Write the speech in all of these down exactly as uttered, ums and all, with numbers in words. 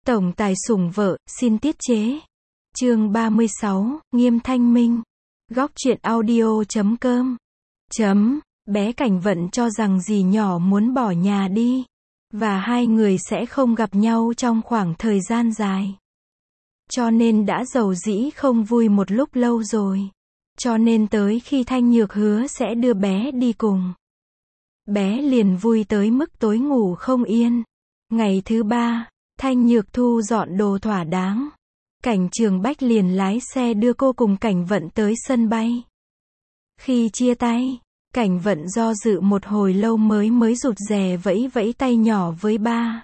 Tổng tài sủng vợ, xin tiết chế. Chương ba mươi sáu, Nghiêm Thanh Minh. Góc truyện audio chấm com. Chấm, bé Cảnh Vận cho rằng dì nhỏ muốn bỏ nhà đi. Và hai người sẽ không gặp nhau trong khoảng thời gian dài. Cho nên đã dầu dĩ không vui một lúc lâu rồi. Cho nên tới khi Thanh Nhược hứa sẽ đưa bé đi cùng. Bé liền vui tới mức tối ngủ không yên. Ngày thứ ba, Thanh Nhược thu dọn đồ thỏa đáng. Cảnh Trường Bách liền lái xe đưa cô cùng Cảnh Vận tới sân bay. Khi chia tay, Cảnh Vận do dự một hồi lâu mới mới rụt rè vẫy vẫy tay nhỏ với ba.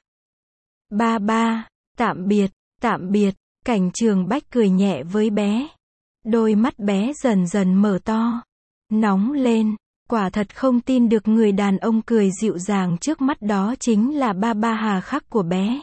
Ba ba, tạm biệt, tạm biệt, Cảnh Trường Bách cười nhẹ với bé. Đôi mắt bé dần dần mở to, nóng lên, quả thật không tin được người đàn ông cười dịu dàng trước mắt đó chính là ba ba hà khắc của bé.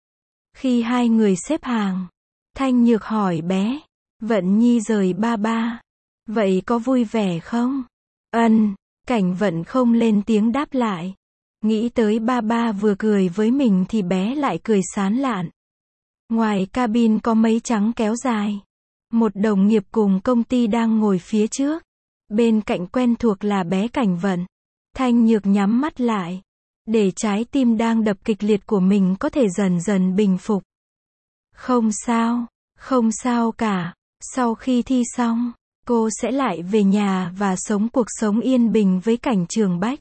Khi hai người xếp hàng, Thanh Nhược hỏi bé, Vận Nhi rời ba ba, vậy có vui vẻ không? Ân, Cảnh Vận không lên tiếng đáp lại. Nghĩ tới ba ba vừa cười với mình thì bé lại cười sán lạn. Ngoài cabin có mấy trắng kéo dài. Một đồng nghiệp cùng công ty đang ngồi phía trước. Bên cạnh quen thuộc là bé Cảnh Vận. Thanh Nhược nhắm mắt lại, để trái tim đang đập kịch liệt của mình có thể dần dần bình phục. Không sao, không sao cả. Sau khi thi xong, cô sẽ lại về nhà và sống cuộc sống yên bình với Cảnh Trường Bách.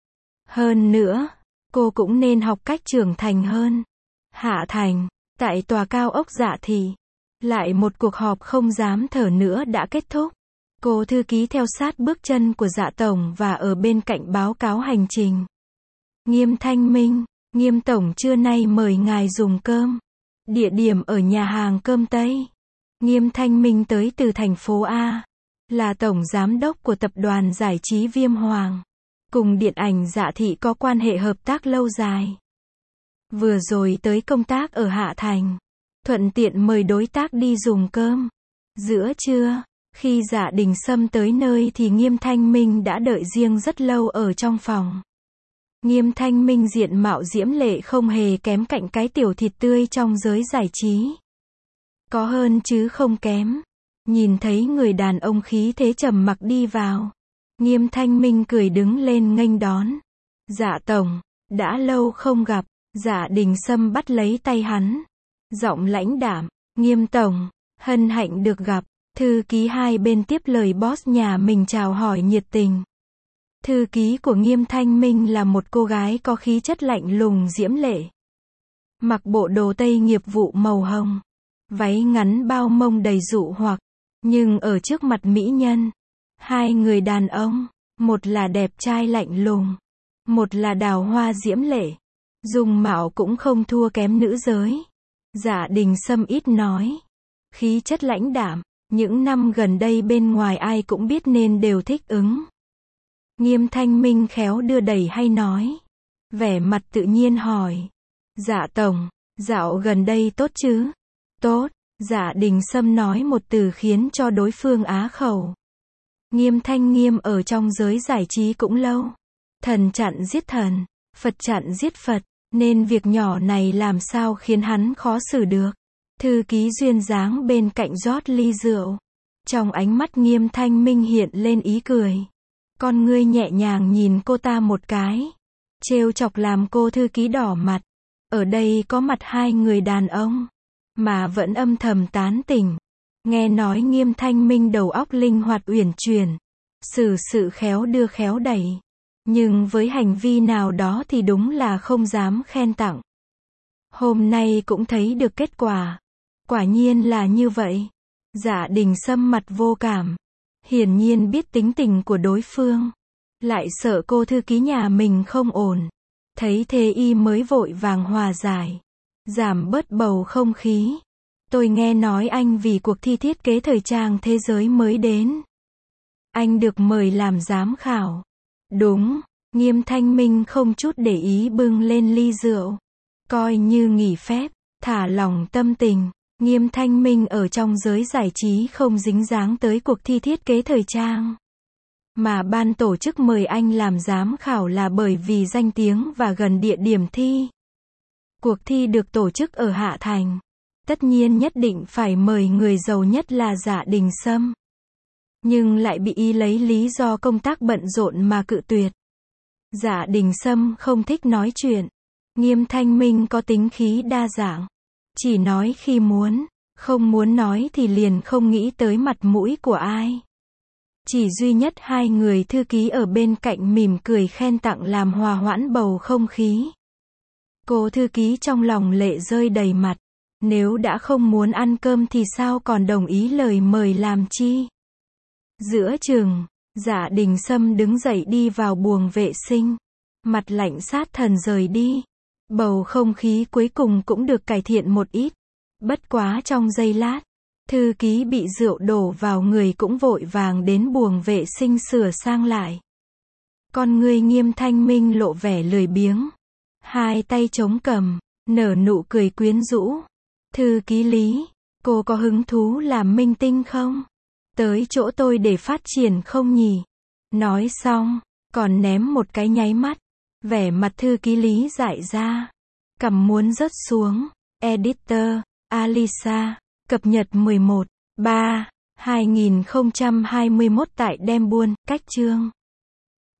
Hơn nữa, cô cũng nên học cách trưởng thành hơn. Hạ Thành, tại tòa cao ốc Dạ Thị, lại một cuộc họp không dám thở nữa đã kết thúc. Cô thư ký theo sát bước chân của Dạ Tổng và ở bên cạnh báo cáo hành trình. Nghiêm Thanh Minh, Nghiêm Tổng trưa nay mời ngài dùng cơm. Địa điểm ở nhà hàng Cơm Tây. Nghiêm Thanh Minh tới từ thành phố A. Là tổng giám đốc của tập đoàn giải trí Viêm Hoàng. Cùng điện ảnh Dạ Thị có quan hệ hợp tác lâu dài. Vừa rồi tới công tác ở Hạ Thành. Thuận tiện mời đối tác đi dùng cơm. Giữa trưa, khi Dạ Đình Sâm tới nơi thì Nghiêm Thanh Minh đã đợi riêng rất lâu ở trong phòng. Nghiêm Thanh Minh diện mạo diễm lệ không hề kém cạnh cái tiểu thịt tươi trong giới giải trí. Có hơn chứ không kém. Nhìn thấy người đàn ông khí thế trầm mặc đi vào, Nghiêm Thanh Minh cười đứng lên nghênh đón. Dạ Tổng, đã lâu không gặp. Dạ Đình Sâm bắt lấy tay hắn. Giọng lãnh đạm, Nghiêm Tổng, hân hạnh được gặp. Thư ký hai bên tiếp lời boss nhà mình chào hỏi nhiệt tình. Thư ký của Nghiêm Thanh Minh là một cô gái có khí chất lạnh lùng diễm lệ. Mặc bộ đồ tây nghiệp vụ màu hồng. Váy ngắn bao mông đầy dụ hoặc. Nhưng ở trước mặt mỹ nhân, hai người đàn ông, một là đẹp trai lạnh lùng, một là đào hoa diễm lệ. Dung mạo cũng không thua kém nữ giới. Dạ Đình Sâm ít nói. Khí chất lãnh đạm. Những năm gần đây bên ngoài ai cũng biết nên đều thích ứng. Nghiêm Thanh Minh khéo đưa đẩy hay nói. Vẻ mặt tự nhiên hỏi. Dạ Tổng, dạo gần đây tốt chứ? Tốt. Dạ Đình Sâm nói một từ khiến cho đối phương á khẩu. Nghiêm Thanh Nghiêm ở trong giới giải trí cũng lâu. Thần chặn giết thần, Phật chặn giết Phật, nên việc nhỏ này làm sao khiến hắn khó xử được. Thư ký duyên dáng bên cạnh rót ly rượu. Trong ánh mắt Nghiêm Thanh Minh hiện lên ý cười. Con ngươi nhẹ nhàng nhìn cô ta một cái. Trêu chọc làm cô thư ký đỏ mặt. Ở đây có mặt hai người đàn ông. Mà vẫn âm thầm tán tỉnh. Nghe nói Nghiêm Thanh Minh đầu óc linh hoạt uyển chuyển. Xử sự khéo đưa khéo đẩy. Nhưng với hành vi nào đó thì đúng là không dám khen tặng. Hôm nay cũng thấy được kết quả. Quả nhiên là như vậy. Dạ Đình Sâm mặt vô cảm. Hiển nhiên biết tính tình của đối phương. Lại sợ cô thư ký nhà mình không ổn. Thấy thế y mới vội vàng hòa giải. Giảm bớt bầu không khí. Tôi nghe nói anh vì cuộc thi thiết kế thời trang thế giới mới đến. Anh được mời làm giám khảo. Đúng. Nghiêm Thanh Minh không chút để ý bưng lên ly rượu. Coi như nghỉ phép. Thả lỏng tâm tình. Nghiêm Thanh Minh ở trong giới giải trí không dính dáng tới cuộc thi thiết kế thời trang. Mà ban tổ chức mời anh làm giám khảo là bởi vì danh tiếng và gần địa điểm thi. Cuộc thi được tổ chức ở Hạ Thành. Tất nhiên nhất định phải mời người giàu nhất là Dạ Đình Sâm. Nhưng lại bị y lấy lý do công tác bận rộn mà cự tuyệt. Dạ Đình Sâm không thích nói chuyện. Nghiêm Thanh Minh có tính khí đa dạng. Chỉ nói khi muốn, không muốn nói thì liền không nghĩ tới mặt mũi của ai. Chỉ duy nhất hai người thư ký ở bên cạnh mỉm cười khen tặng làm hòa hoãn bầu không khí. Cô thư ký trong lòng lệ rơi đầy mặt. Nếu đã không muốn ăn cơm thì sao còn đồng ý lời mời làm chi? Giữa chừng, Dạ Đình Sâm đứng dậy đi vào buồng vệ sinh. Mặt lạnh sát thần rời đi. Bầu không khí cuối cùng cũng được cải thiện một ít. Bất quá trong giây lát, thư ký bị rượu đổ vào người cũng vội vàng đến buồng vệ sinh sửa sang lại. Con người Nghiêm Thanh Minh lộ vẻ lười biếng. Hai tay chống cằm, nở nụ cười quyến rũ. Thư ký Lý, cô có hứng thú làm minh tinh không? Tới chỗ tôi để phát triển không nhỉ? Nói xong, còn ném một cái nháy mắt. Vẻ mặt thư ký Lý dại ra. Cằm muốn rớt xuống. Editor, Alisa, cập nhật mười một, ba, hai nghìn không trăm hai mươi mốt tại Đem Buôn, cách chương.